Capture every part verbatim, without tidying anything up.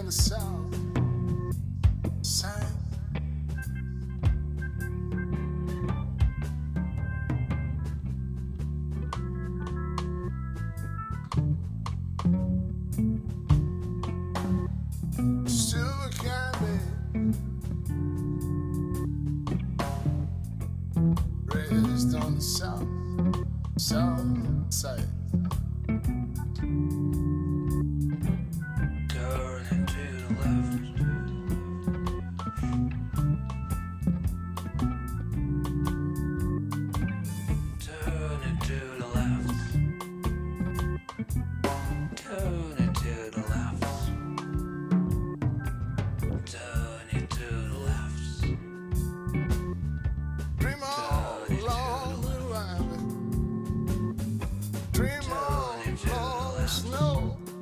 in the south sang. Silver candy, raised on the south, south side. Turning to the left. Turning to the left. Turning to the left. Turning to the left. Dream on, long little rabbit. Dream on, long snow.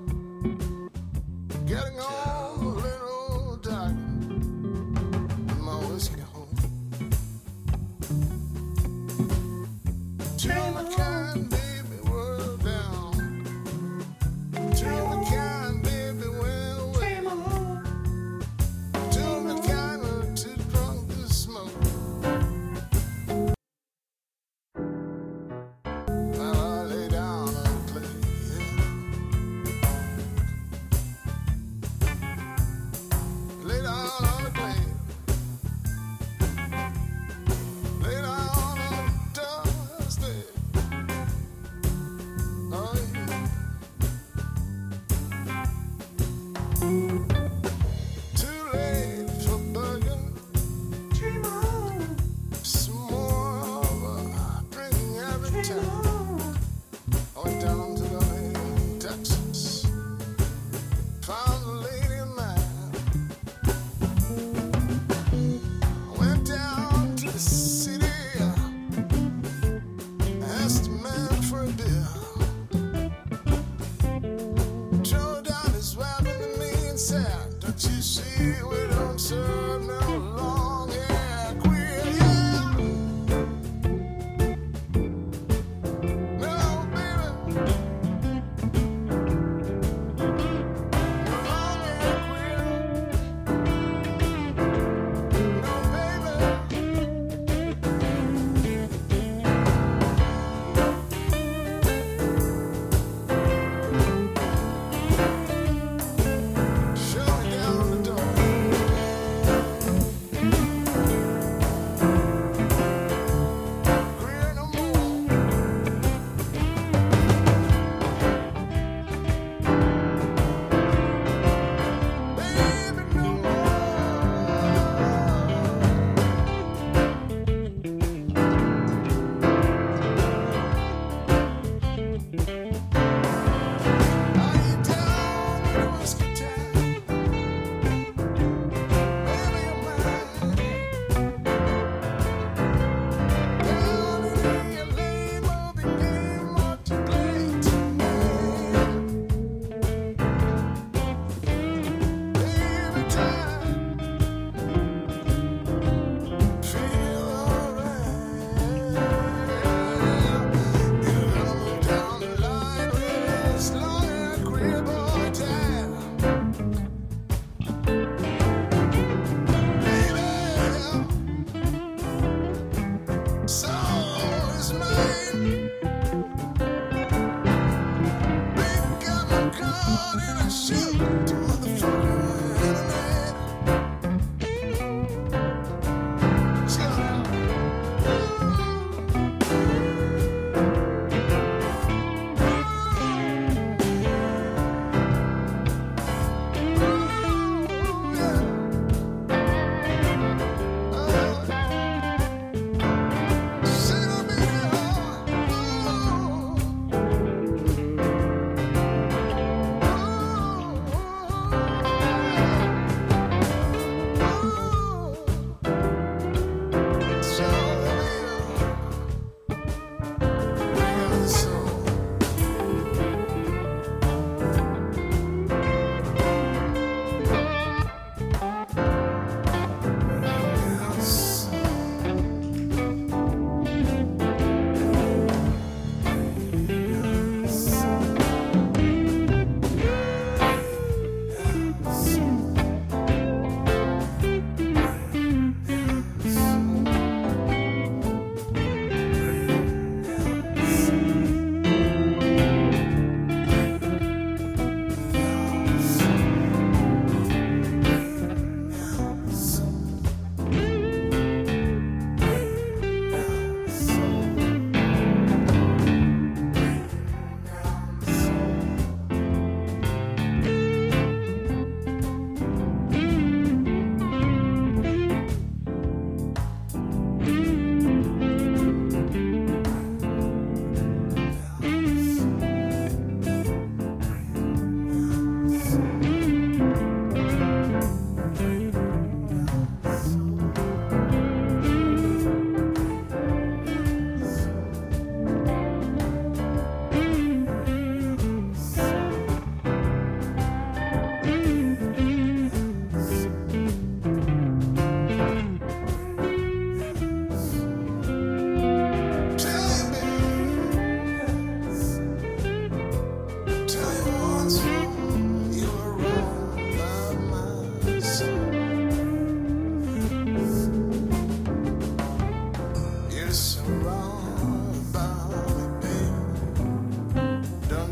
Getting on a little dark. My whiskey home. Dream a kind, baby, world down. Dream a kind, baby, well away. Dream a kind, we're too drunk to smoke. Well, I lay down and play. Lay down on the clay. Lay down on the dusty. Oh, yeah. Too late for burger. Dream on. Some more of a drinking every time. I went down to the Texas. Found a lady of mine. I went down to the city. Asked a man for a beer. Joe down his weapon to me and said, don't you see we don't serve no long hair queer, yeah. No, baby. Long hair queer. No, baby. Show me down the door. Queer no more. Baby, no more. Are you down in the whiskey town? Baby, you're mine. Down in the lane of the game of the great man. Every time feel alright. You gotta move down the line with this long queer boy time. Baby, soul is mine. Big got me caught in a shoot to motherfucker in the night. Chill out. Ooh, yeah. Oh,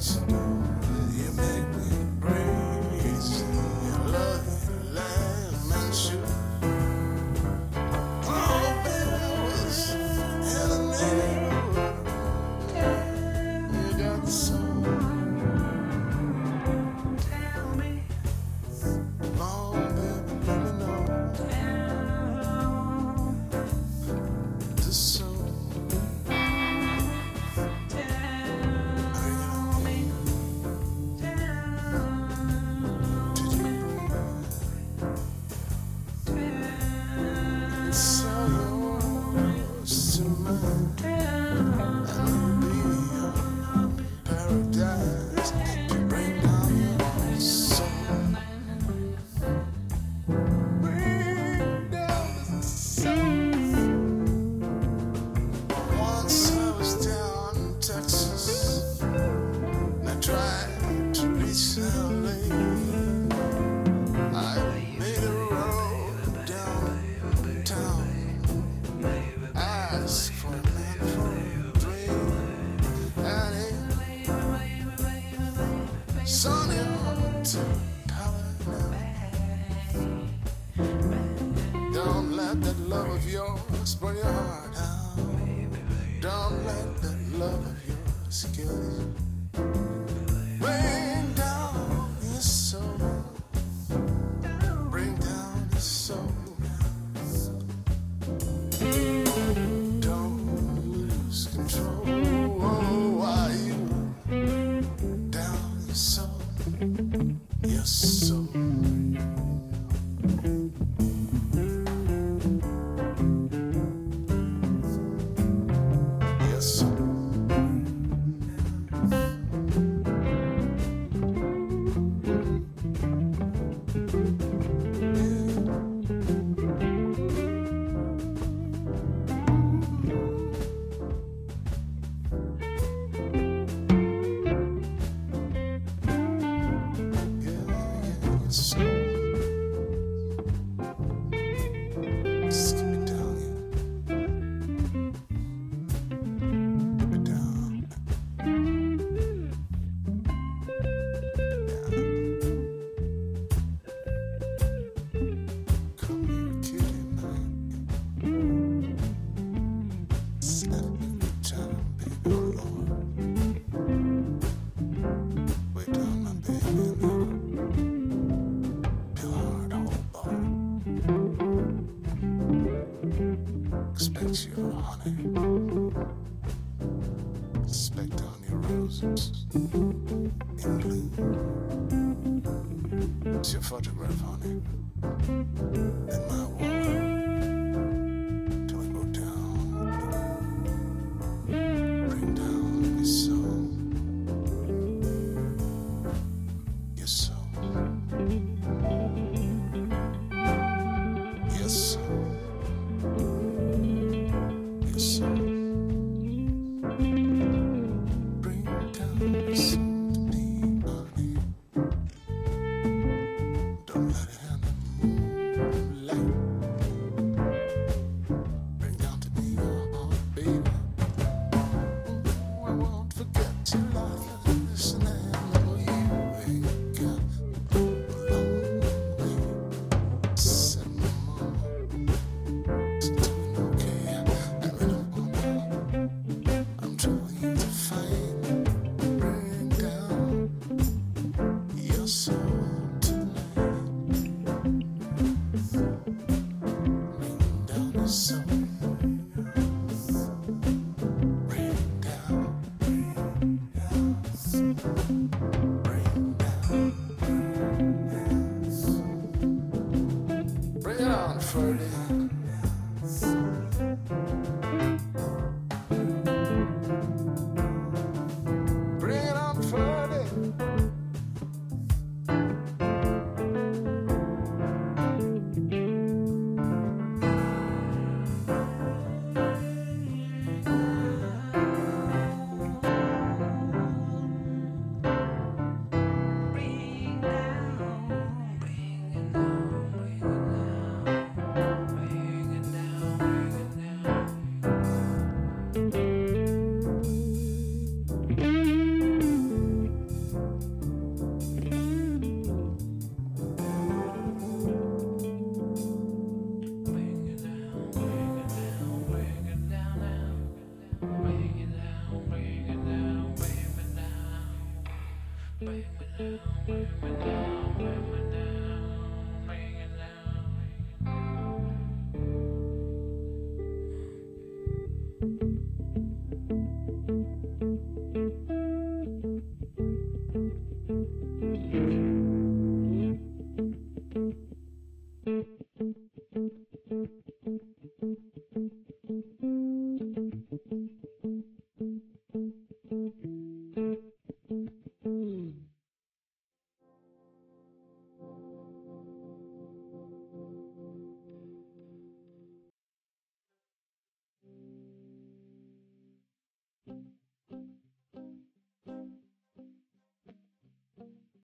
Photograph, honey, in my wall.